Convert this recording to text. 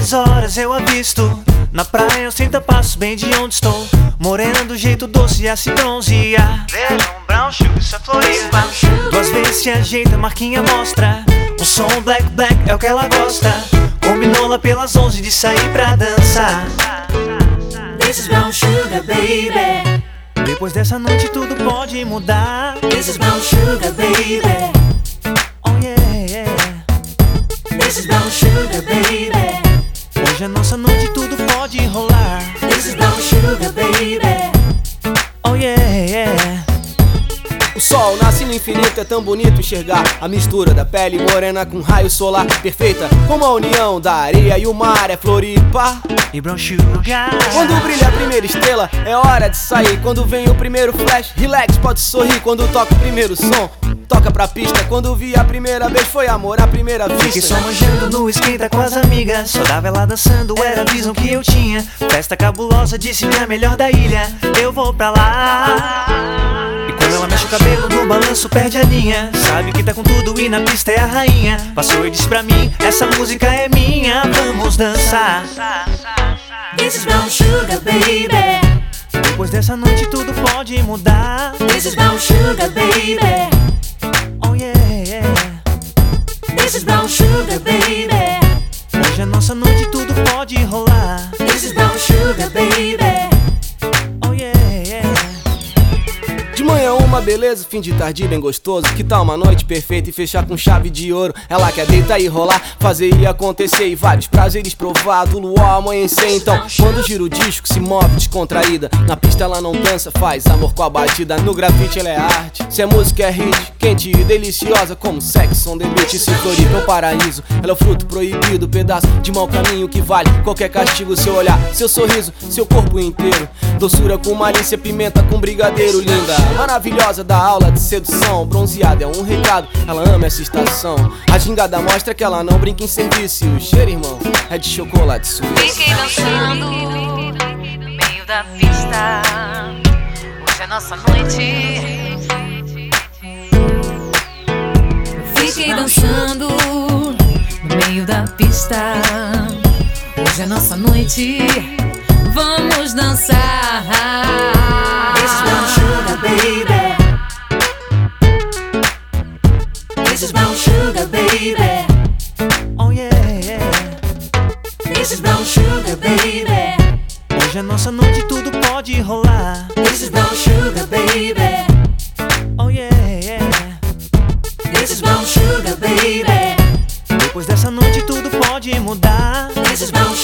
6 horas eu avisto na praia uns 30 passos bem de onde estou. Morena do jeito doce e a se bronzear. Veja brown sugar, isso é Floripa. 2 vezes se ajeita, marquinha mostra. Um som black é o que ela gosta. Combinou lá pelas 11 de sair pra dançar. This is brown sugar, baby. Depois dessa noite tudo pode mudar. This is brown sugar, baby. Oh yeah. This is brown sugar, baby. Hoje é nossa noite, tudo pode rolar. This is brown sugar, baby. Oh yeah. O sol nasce no infinito, é tão bonito enxergar a mistura da pele morena com raio solar. Perfeita como a união da areia e o mar. É Floripa e brown sugar. Quando brilha a primeira estrela, é hora de sair. Quando vem o primeiro flash, relax, pode sorrir. Quando toca o primeiro som, toca pra pista. Quando vi a primeira vez, foi amor à primeira vista. Fiquei só manjando no esquenta com as amigas. Só dava ela dançando, era a visão que eu tinha. Festa cabulosa, disse que é a melhor da ilha. Eu vou pra lá. E quando ela mexe o cabelo no balanço, perde a linha. Sabe que tá com tudo e na pista é a rainha. Passou e disse pra mim, essa música é minha. Vamos dançar. This is brown sugar, baby. Depois dessa noite tudo pode mudar. This is brown sugar, baby. Oh yeah. This is brown sugar, baby. Hoje é nossa noite, tudo pode rolar. This is brown sugar, baby. Oh yeah. De manhã uma beleza, fim de tarde bem gostoso. Que tal uma noite perfeita e fechar com chave de ouro? Ela quer deitar e rolar, fazer e acontecer. E vários prazeres provar do luar amanhecer. Então quando gira o disco se move descontraída. Na pista ela não dança, faz amor com a batida. No grafite ela é arte, se a música é hit, quente e deliciosa como sexo on the beach. Se Floripa é o paraíso, ela é o fruto proibido. Pedaço de mau caminho que vale qualquer castigo. Seu olhar, seu sorriso, seu corpo inteiro. Doçura com malícia, pimenta com brigadeiro. Linda, maravilhosa da aula de sedução. Bronzeada é um recado, ela ama essa estação. A gingada mostra que ela não brinca em serviço. E o cheiro, irmão, é de chocolate suíço. Fiquei dançando no meio da pista. Hoje é nossa noite. Fiquei dançando no meio da pista. Hoje é nossa noite. Vamos dançar. This is brown sugar, baby. This is brown sugar, baby. Oh yeah. This is brown sugar, baby. Hoje é nossa noite, tudo pode rolar. This is brown sugar, baby. Oh yeah. This is brown sugar, baby. Depois dessa noite tudo pode mudar. This is brown